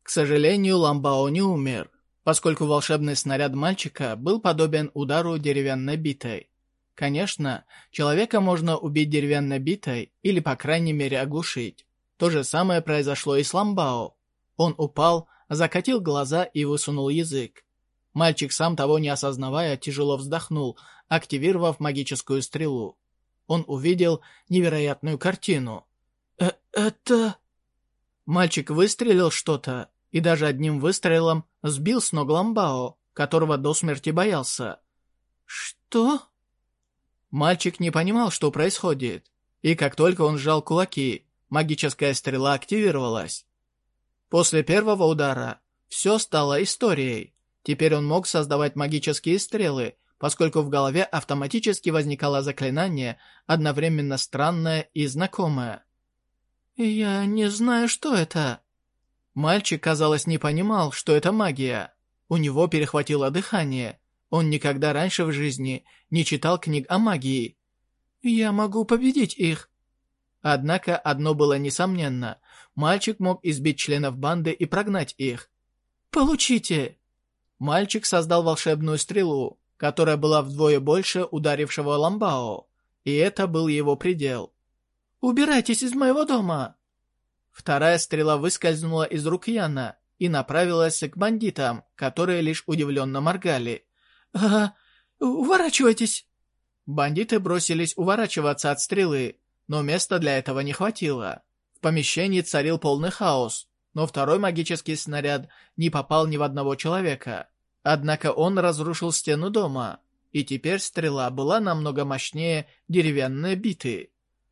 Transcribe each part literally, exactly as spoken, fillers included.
К сожалению, Ламбао не умер, поскольку волшебный снаряд мальчика был подобен удару деревянной битой. Конечно, человека можно убить деревянной битой или, по крайней мере, оглушить. То же самое произошло и с Ламбао. Он упал, закатил глаза и высунул язык. Мальчик, сам того не осознавая, тяжело вздохнул, активировав магическую стрелу. Он увидел невероятную картину. «Э «Это...» Мальчик выстрелил что-то, и даже одним выстрелом сбил с ног Ламбао, которого до смерти боялся. «Что?» Мальчик не понимал, что происходит, и как только он сжал кулаки, магическая стрела активировалась. После первого удара все стало историей. Теперь он мог создавать магические стрелы, поскольку в голове автоматически возникало заклинание, одновременно странное и знакомое. «Я не знаю, что это». Мальчик, казалось, не понимал, что это магия. У него перехватило дыхание. Он никогда раньше в жизни не читал книг о магии. «Я могу победить их». Однако одно было несомненно. Мальчик мог избить членов банды и прогнать их. «Получите!» Мальчик создал волшебную стрелу, которая была вдвое больше ударившего Ламбао, и это был его предел. «Убирайтесь из моего дома!» Вторая стрела выскользнула из рук Яна и направилась к бандитам, которые лишь удивленно моргали. «А, уворачивайтесь!» Бандиты бросились уворачиваться от стрелы, но места для этого не хватило. В помещении царил полный хаос, но второй магический снаряд не попал ни в одного человека. Однако он разрушил стену дома, и теперь стрела была намного мощнее деревянной биты.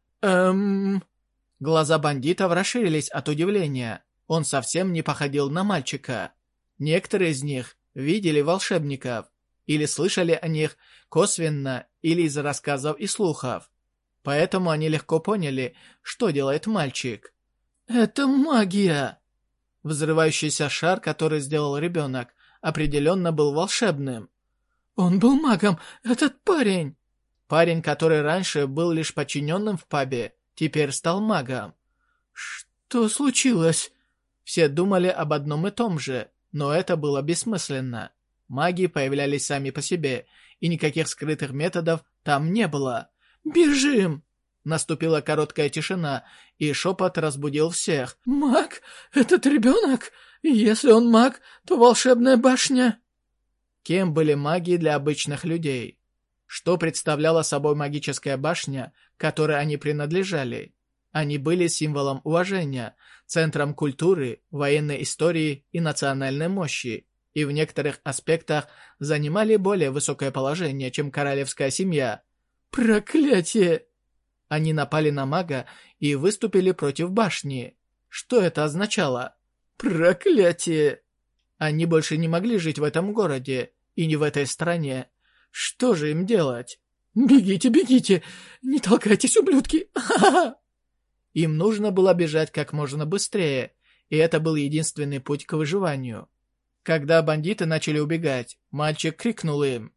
«Эм...» Глаза бандитов расширились от удивления. Он совсем не походил на мальчика. Некоторые из них видели волшебников или слышали о них косвенно или из рассказов и слухов. Поэтому они легко поняли, что делает мальчик. «Это магия!» Взрывающийся шар, который сделал ребенок, определенно был волшебным. «Он был магом, этот парень!» Парень, который раньше был лишь подчиненным в пабе, теперь стал магом. «Что случилось?» Все думали об одном и том же, но это было бессмысленно. Маги появлялись сами по себе, и никаких скрытых методов там не было. «Бежим!» Наступила короткая тишина, и шепот разбудил всех. «Маг? Этот ребенок? Если он маг, то волшебная башня...» Кем были маги для обычных людей? Что представляла собой магическая башня, которой они принадлежали? Они были символом уважения, центром культуры, военной истории и национальной мощи, и в некоторых аспектах занимали более высокое положение, чем королевская семья. «Проклятие!» Они напали на мага и выступили против башни. Что это означало? «Проклятие!» Они больше не могли жить в этом городе и не в этой стране. Что же им делать? «Бегите, бегите! Не толкайтесь, ублюдки! Ха-ха-ха!» Им нужно было бежать как можно быстрее, и это был единственный путь к выживанию. Когда бандиты начали убегать, мальчик крикнул им: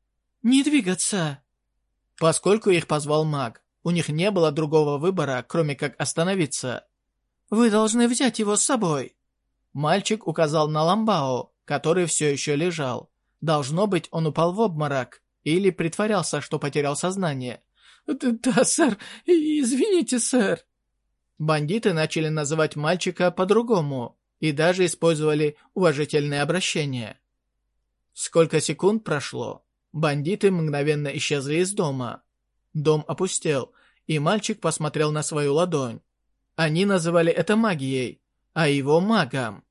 «Не двигаться!» Поскольку их позвал маг, у них не было другого выбора, кроме как остановиться. «Вы должны взять его с собой!» Мальчик указал на Ламбао, который все еще лежал. Должно быть, он упал в обморок или притворялся, что потерял сознание. «Да, сэр, извините, сэр». Бандиты начали называть мальчика по-другому и даже использовали уважительное обращение. Сколько секунд прошло, бандиты мгновенно исчезли из дома. Дом опустел, и мальчик посмотрел на свою ладонь. Они называли это магией, а его магом.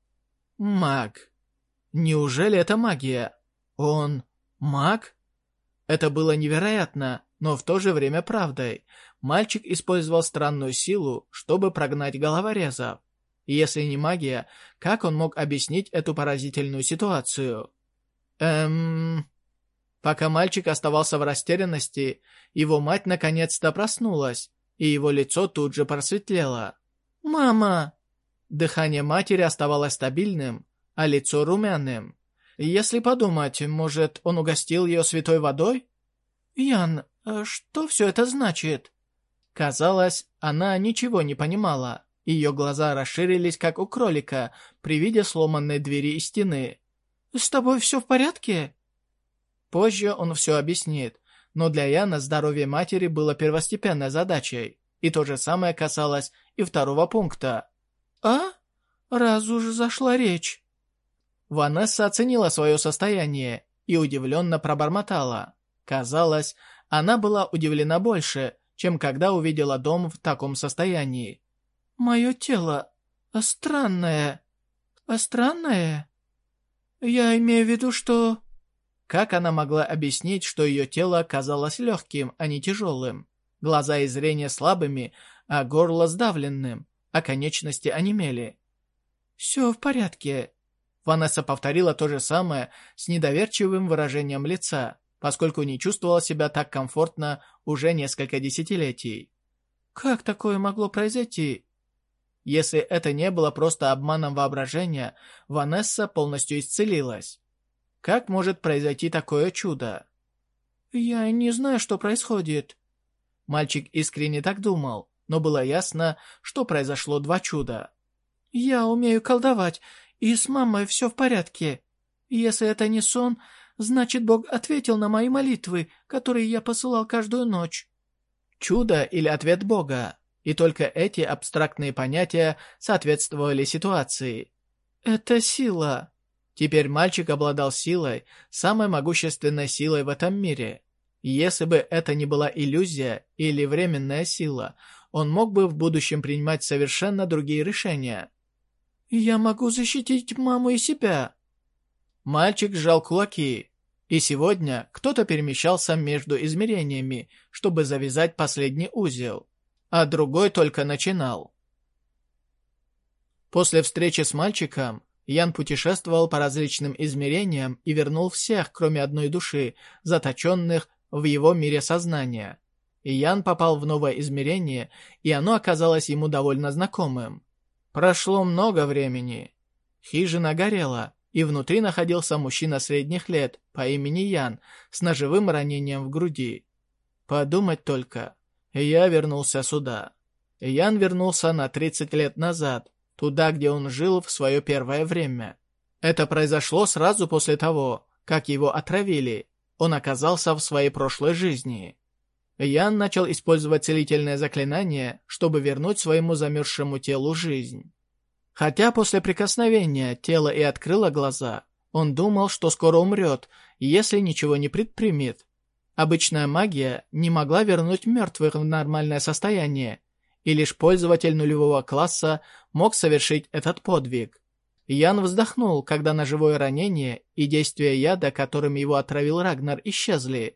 Маг. Неужели это магия? Он маг? Это было невероятно, но в то же время правдой. Мальчик использовал странную силу, чтобы прогнать головорезов. И если не магия, как он мог объяснить эту поразительную ситуацию? Эм... Пока мальчик оставался в растерянности, его мать наконец-то проснулась, и его лицо тут же просветлело. «Мама!» Дыхание матери оставалось стабильным, а лицо румяным. Если подумать, может, он угостил ее святой водой? «Ян, что все это значит?» Казалось, она ничего не понимала. Ее глаза расширились, как у кролика, при виде сломанной двери и стены. «С тобой все в порядке?» Позже он все объяснит, но для Яна здоровье матери было первостепенной задачей, и то же самое касалось и второго пункта. «А? Раз уж зашла речь». Ванесса оценила свое состояние и удивленно пробормотала. Казалось, она была удивлена больше, чем когда увидела дом в таком состоянии. «Мое тело странное. Странное? Я имею в виду, что...» Как она могла объяснить, что ее тело казалось легким, а не тяжелым? Глаза и зрение слабыми, а горло сдавленным, а конечности онемели. «Все в порядке». Ванесса повторила то же самое с недоверчивым выражением лица, поскольку не чувствовала себя так комфортно уже несколько десятилетий. «Как такое могло произойти?» Если это не было просто обманом воображения, Ванесса полностью исцелилась. Как может произойти такое чудо? «Я не знаю, что происходит». Мальчик искренне так думал, но было ясно, что произошло два чуда. «Я умею колдовать, и с мамой все в порядке. Если это не сон, значит, Бог ответил на мои молитвы, которые я посылал каждую ночь». Чудо или ответ Бога? И только эти абстрактные понятия соответствовали ситуации. Это сила. Теперь мальчик обладал силой, самой могущественной силой в этом мире. Если бы это не была иллюзия или временная сила, он мог бы в будущем принимать совершенно другие решения. «Я могу защитить маму и себя». Мальчик сжал кулаки. И сегодня кто-то перемещался между измерениями, чтобы завязать последний узел, а другой только начинал. После встречи с мальчиком Ян путешествовал по различным измерениям и вернул всех, кроме одной души, заточенных в его мире сознания. И Ян попал в новое измерение, и оно оказалось ему довольно знакомым. Прошло много времени. Хижина горела, и внутри находился мужчина средних лет по имени Ян с ножевым ранением в груди. Подумать только, я вернулся сюда. Ян вернулся на тридцать лет назад, туда, где он жил в свое первое время. Это произошло сразу после того, как его отравили. Он оказался в своей прошлой жизни. Ян начал использовать целительное заклинание, чтобы вернуть своему замерзшему телу жизнь. Хотя после прикосновения тело и открыло глаза, он думал, что скоро умрет, если ничего не предпримет. Обычная магия не могла вернуть мертвых в нормальное состояние, и лишь пользователь нулевого класса мог совершить этот подвиг. Ян вздохнул, когда ножевое ранение и действие яда, которым его отравил Рагнар, исчезли.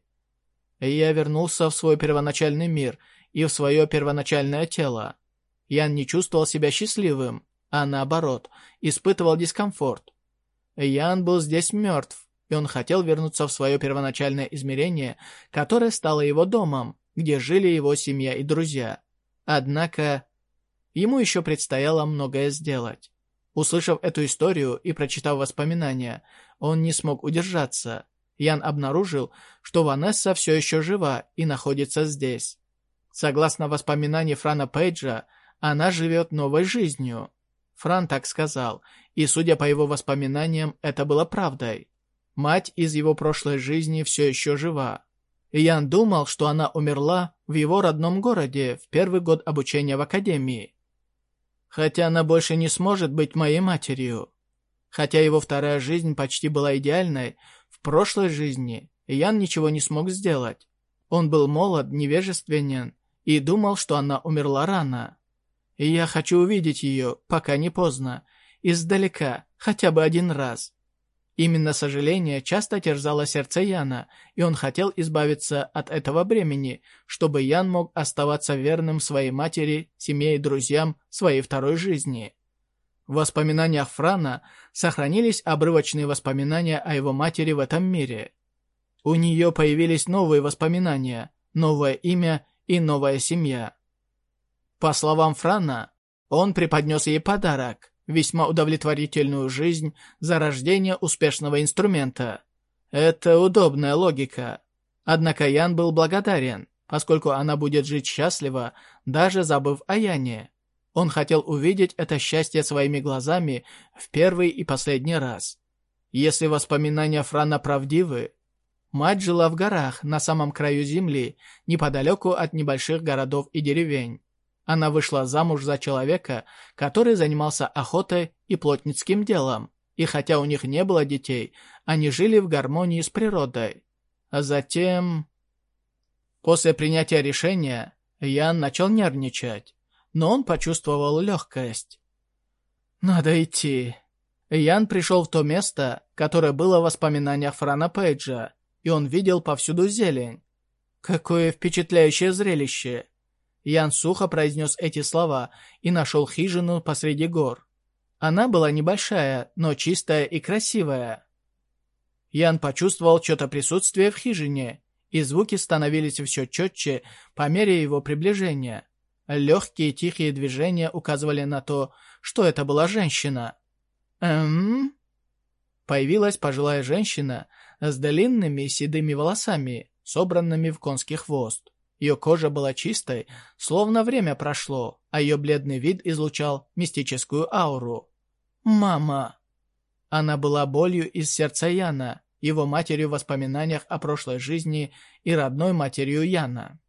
Я вернулся в свой первоначальный мир и в свое первоначальное тело. Ян не чувствовал себя счастливым, а наоборот, испытывал дискомфорт. Ян был здесь мертв, и он хотел вернуться в свое первоначальное измерение, которое стало его домом, где жили его семья и друзья. Однако, ему еще предстояло многое сделать. Услышав эту историю и прочитав воспоминания, он не смог удержаться. Ян обнаружил, что Ванесса все еще жива и находится здесь. Согласно воспоминаниям Франа Пейджа, она живет новой жизнью. Фран так сказал, и, судя по его воспоминаниям, это было правдой. Мать из его прошлой жизни все еще жива. Ян думал, что она умерла в его родном городе в первый год обучения в академии. Хотя она больше не сможет быть моей матерью. Хотя его вторая жизнь почти была идеальной, в прошлой жизни Ян ничего не смог сделать. Он был молод, невежественен и думал, что она умерла рано. И я хочу увидеть ее, пока не поздно, издалека, хотя бы один раз. Именно сожаление часто терзало сердце Яна, и он хотел избавиться от этого бремени, чтобы Ян мог оставаться верным своей матери, семье и друзьям своей второй жизни. В воспоминаниях Франа сохранились обрывочные воспоминания о его матери в этом мире. У нее появились новые воспоминания, новое имя и новая семья. По словам Франа, он преподнес ей подарок, весьма удовлетворительную жизнь за рождение успешного инструмента. Это удобная логика. Однако Ян был благодарен, поскольку она будет жить счастливо, даже забыв о Яне. Он хотел увидеть это счастье своими глазами в первый и последний раз. Если воспоминания Франа правдивы, мать жила в горах на самом краю земли, неподалеку от небольших городов и деревень. Она вышла замуж за человека, который занимался охотой и плотницким делом, и хотя у них не было детей, они жили в гармонии с природой. А затем... После принятия решения Ян начал нервничать, но он почувствовал легкость. «Надо идти». Ян пришел в то место, которое было в воспоминаниях Франа Пейджа, и он видел повсюду зелень. Какое впечатляющее зрелище! Ян сухо произнес эти слова и нашел хижину посреди гор. Она была небольшая, но чистая и красивая. Ян почувствовал чье-то присутствие в хижине, и звуки становились все четче по мере его приближения. Легкие тихие движения указывали на то, что это была женщина. «Эм?» Появилась пожилая женщина с длинными седыми волосами, собранными в конский хвост. Ее кожа была чистой, словно время прошло, а ее бледный вид излучал мистическую ауру. «Мама!» Она была болью из сердца Яна, его матерью в воспоминаниях о прошлой жизни и родной матерью Яна.